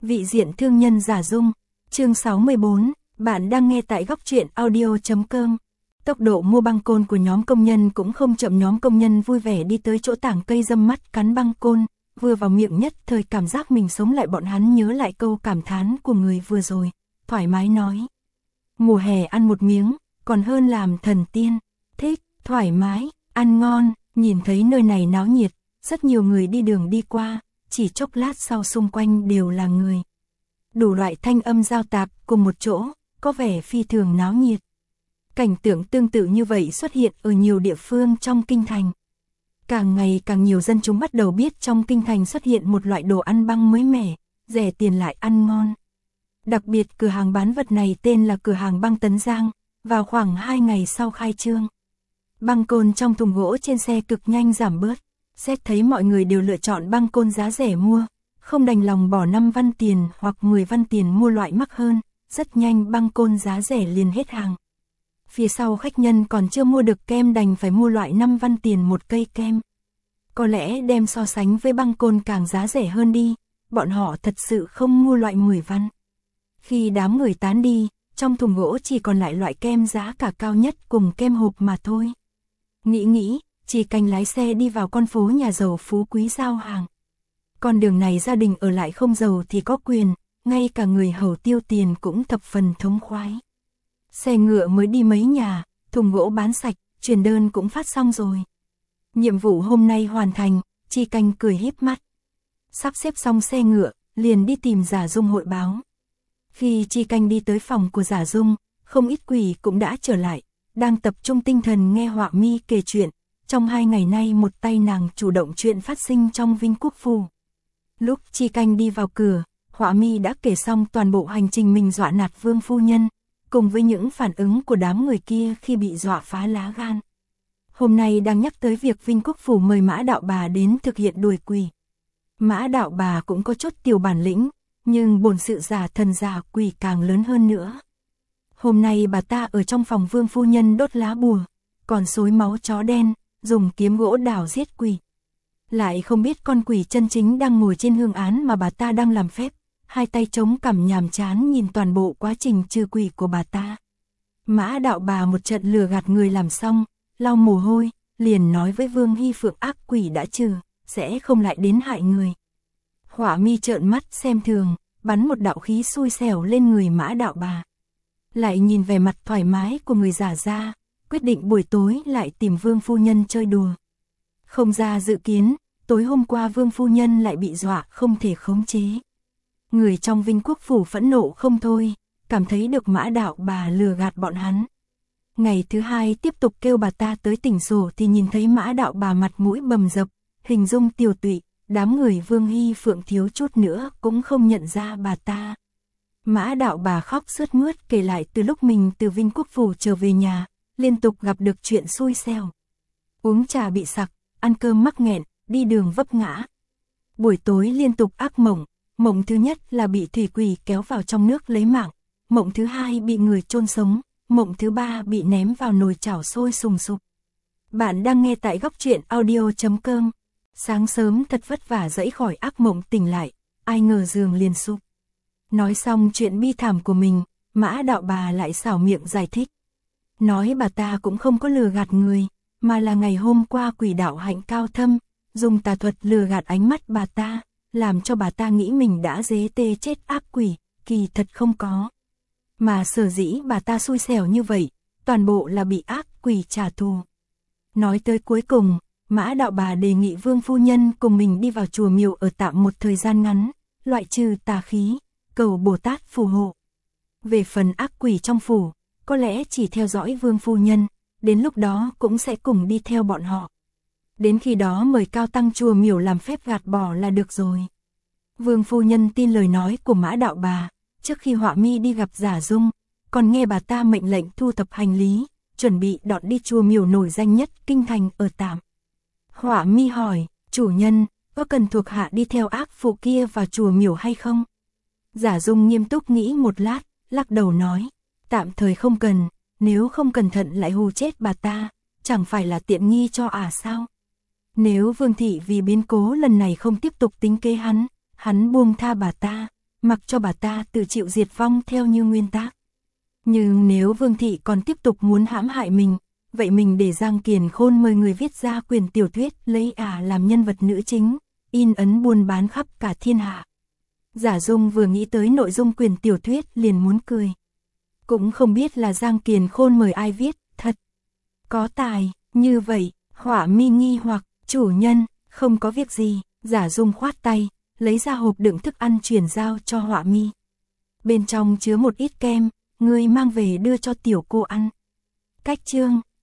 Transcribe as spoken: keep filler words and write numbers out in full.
Vị diện thương nhân giả dung, chương sáu mươi bốn, bạn đang nghe tại góc truyện audio.com. Tốc độ mua băng côn của nhóm công nhân cũng không chậm, nhóm công nhân vui vẻ đi tới chỗ tảng cây râm mắt cắn băng côn, vừa vào miệng nhất thời cảm giác mình sống lại, bọn hắn nhớ lại câu cảm thán của người vừa rồi, thoải mái nói. Mùa hè ăn một miếng, còn hơn làm thần tiên, thích, thoải mái, ăn ngon, nhìn thấy nơi này náo nhiệt, rất nhiều người đi đường đi qua, chỉ chốc lát sau xung quanh đều là người. Đủ loại thanh âm giao tạp cùng một chỗ, có vẻ phi thường náo nhiệt. Cảnh tượng tương tự như vậy xuất hiện ở nhiều địa phương trong kinh thành. Càng ngày càng nhiều dân chúng bắt đầu biết trong kinh thành xuất hiện một loại đồ ăn băng mới mẻ, rẻ tiền lại ăn ngon. Đặc biệt cửa hàng bán vật này tên là cửa hàng băng Tấn Giang, vào khoảng hai ngày sau khai trương. Băng côn trong thùng gỗ trên xe cực nhanh giảm bớt, xét thấy mọi người đều lựa chọn băng côn giá rẻ mua, không đành lòng bỏ năm văn tiền hoặc mười văn tiền mua loại mắc hơn, rất nhanh băng côn giá rẻ liền hết hàng. Phía sau khách nhân còn chưa mua được kem đành phải mua loại năm văn tiền một cây kem. Có lẽ đem so sánh với băng côn càng giá rẻ hơn đi, bọn họ thật sự không mua loại mười văn. Khi đám người tán đi, trong thùng gỗ chỉ còn lại loại kem giá cả cao nhất cùng kem hộp mà thôi. Nghĩ nghĩ, chỉ canh lái xe đi vào con phố nhà giàu phú quý giao hàng. Con đường này gia đình ở lại không giàu thì có quyền, ngay cả người hầu tiêu tiền cũng thập phần thống khoái. Xe ngựa mới đi mấy nhà, thùng gỗ bán sạch, truyền đơn cũng phát xong rồi. Nhiệm vụ hôm nay hoàn thành, Chi Canh cười híp mắt. Sắp xếp xong xe ngựa, liền đi tìm Giả Dung hội báo. Khi Chi Canh đi tới phòng của Giả Dung, không ít quỷ cũng đã trở lại, đang tập trung tinh thần nghe Họa Mi kể chuyện. Trong hai ngày nay một tay nàng chủ động chuyện phát sinh trong Vinh Quốc Phủ. Lúc Chi Canh đi vào cửa, Họa Mi đã kể xong toàn bộ hành trình mình dọa nạt Vương phu nhân, cùng với những phản ứng của đám người kia khi bị dọa phá lá gan. Hôm nay đang nhắc tới việc Vinh Quốc Phủ mời Mã Đạo Bà đến thực hiện đuổi quỷ. Mã Đạo Bà cũng có chút tiểu bản lĩnh, nhưng bổn sự giả thần giả quỷ càng lớn hơn nữa. Hôm nay bà ta ở trong phòng Vương phu nhân đốt lá bùa, còn xối máu chó đen, dùng kiếm gỗ đào giết quỷ. Lại không biết con quỷ chân chính đang ngồi trên hương án mà bà ta đang làm phép, hai tay chống cằm nhàm chán nhìn toàn bộ quá trình trừ quỷ của bà ta. Mã Đạo Bà một trận lừa gạt người làm xong, lau mồ hôi, liền nói với Vương Hy Phượng ác quỷ đã trừ, sẽ không lại đến hại người. Họa Mi trợn mắt xem thường, bắn một đạo khí xui xẻo lên người Mã Đạo Bà. Lại nhìn vẻ mặt thoải mái của người giả ra, quyết định buổi tối lại tìm Vương phu nhân chơi đùa. Không ra dự kiến, tối hôm qua Vương phu nhân lại bị dọa không thể khống chế. Người trong Vinh Quốc Phủ phẫn nộ không thôi, cảm thấy được Mã Đạo Bà lừa gạt bọn hắn. Ngày thứ hai tiếp tục kêu bà ta tới tỉnh sổ thì nhìn thấy Mã Đạo Bà mặt mũi bầm dập, hình dung tiều tụy, đám người Vương Hy Phượng thiếu chút nữa cũng không nhận ra bà ta. Mã Đạo Bà khóc sướt mướt kể lại từ lúc mình từ Vinh Quốc Phủ trở về nhà, liên tục gặp được chuyện xui xẻo. Uống trà bị sặc, ăn cơm mắc nghẹn, đi đường vấp ngã. Buổi tối liên tục ác mộng, mộng thứ nhất là bị thủy quỷ kéo vào trong nước lấy mạng, mộng thứ hai bị người chôn sống, mộng thứ ba bị ném vào nồi chảo sôi sùng sục. Bạn đang nghe tại góc truyện audio.com. Sáng sớm thật vất vả dậy khỏi ác mộng tỉnh lại, ai ngờ giường liền sụp. Nói xong chuyện bi thảm của mình, Mã Đạo Bà lại xảo miệng giải thích. Nói bà ta cũng không có lừa gạt người, mà là ngày hôm qua quỷ đạo hạnh cao thâm, dùng tà thuật lừa gạt ánh mắt bà ta, làm cho bà ta nghĩ mình đã dế tê chết ác quỷ, kỳ thật không có. Mà sở dĩ bà ta xui xẻo như vậy, toàn bộ là bị ác quỷ trả thù. Nói tới cuối cùng, Mã Đạo Bà đề nghị Vương phu nhân cùng mình đi vào chùa miếu ở tạm một thời gian ngắn, loại trừ tà khí, cầu Bồ Tát phù hộ. Về phần ác quỷ trong phủ, có lẽ chỉ theo dõi Vương phu nhân, đến lúc đó cũng sẽ cùng đi theo bọn họ. Đến khi đó mời cao tăng chùa miếu làm phép gạt bỏ là được rồi. Vương phu nhân tin lời nói của Mã Đạo Bà, trước khi Họa Mi đi gặp Giả Dung, còn nghe bà ta mệnh lệnh thu thập hành lý, chuẩn bị đón đi chùa miếu nổi danh nhất kinh thành ở tạm. Họa Mi hỏi, chủ nhân, có cần thuộc hạ đi theo ác phụ kia vào chùa miếu hay không? Giả Dung nghiêm túc nghĩ một lát, lắc đầu nói, tạm thời không cần, nếu không cẩn thận lại hù chết bà ta, chẳng phải là tiện nghi cho ả à sao? Nếu Vương thị vì biến cố lần này không tiếp tục tính kế hắn, hắn buông tha bà ta, mặc cho bà ta tự chịu diệt vong theo như nguyên tắc. Nhưng nếu Vương Thị còn tiếp tục muốn hãm hại mình, vậy mình để Giang Kiền Khôn mời người viết ra quyền tiểu thuyết lấy ả làm nhân vật nữ chính, in ấn buôn bán khắp cả thiên hạ. Giả Dung vừa nghĩ tới nội dung quyền tiểu thuyết liền muốn cười. Cũng không biết là Giang Kiền Khôn mời ai viết, thật có tài, như vậy, Họa Mi nghi hoặc, chủ nhân, không có việc gì, Giả Dung khoát tay, lấy ra hộp đựng thức ăn chuyển giao cho Họa Mi. Bên trong chứa một ít kem, ngươi mang về đưa cho tiểu cô ăn. Cách chương